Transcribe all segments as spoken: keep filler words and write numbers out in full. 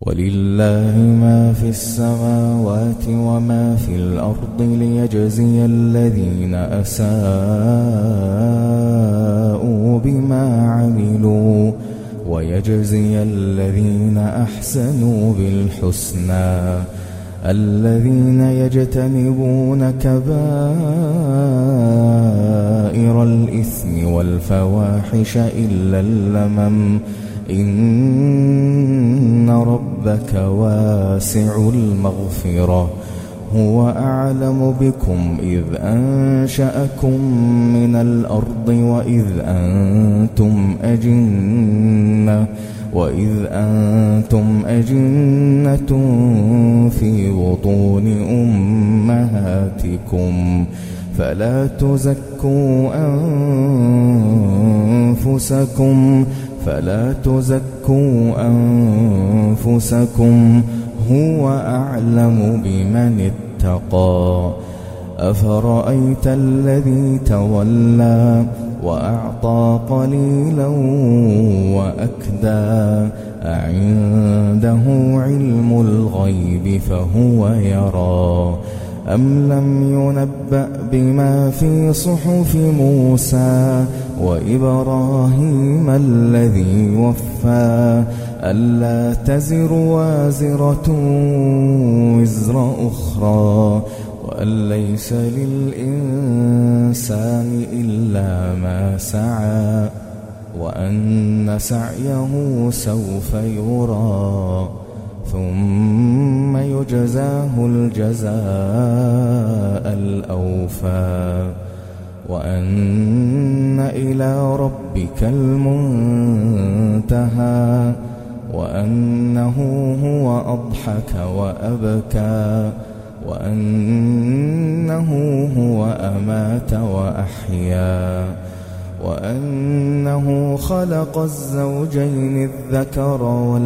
ولله ما في السماوات وما في الأرض ليجزي الذين أساءوا بما عملوا ويجزي الذين أحسنوا بالحسنى الذين يجتنبون كبائر الإثم والفواحش إلا اللمم إن ربك واسع المغفرة هو أعلم بكم إذ أنشأكم من الأرض وإذ أنتم أجنة وإذ أنتم أجنة في بطون أمهاتكم فلا تزكوا أنفسكم فلا تزكوا أنفسكم هو أعلم بمن اتقى أفرأيت الذي تولى وأعطى قليلا وأكدى أعنده علم الغيب فهو يرى أم لم ينبأ بما في صحف موسى وإبراهيم الذي وفى ألا تزر وازرة وزر أخرى وأن ليس للإنسان إلا ما سعى وأن سعيه سوف يرى ثم يجزاه الجزاء الأوفى وأن إلى ربك المنتهى وأنه هو أضحك وأبكى وأنه هو أمات وأحيا وأنه خلق الزوجين الذكر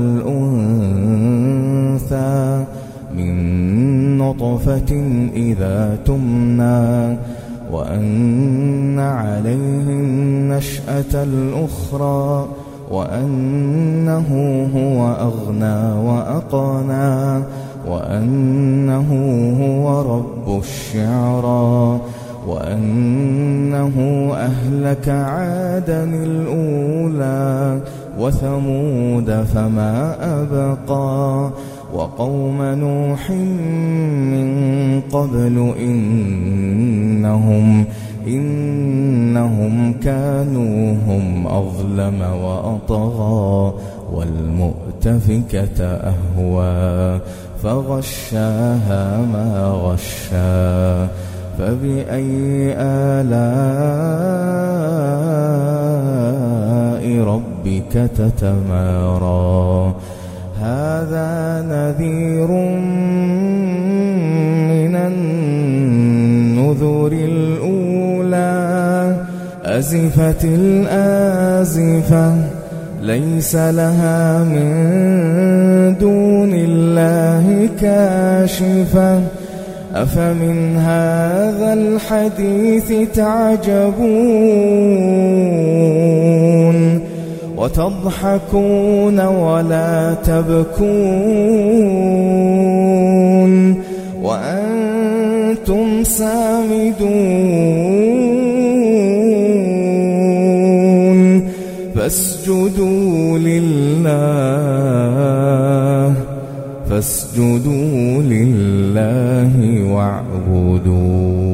والأنثى من نطفة إذا تمنى وأن عليه النشأة الأخرى وأنه هو أغنى وأقنى وأنه هو رب الشعرى وأنه أهلك عادا الأولى وثمود فما أبقى وقوم نوح من قبل إنهم إنهم كانوا هم أظلم وأطغى والمؤتفكة أهوى فغشاها ما غشا فبأي آلاء ربك تتمارى هذا نذير من النذر الأولى أزفت الآزفة ليس لها من دون الله كاشفة أفمن هذا الحديث تعجبون وتضحكون ولا تبكون وأنتم سامدون فاسجدوا لله فاسجدوا لله واعبدوا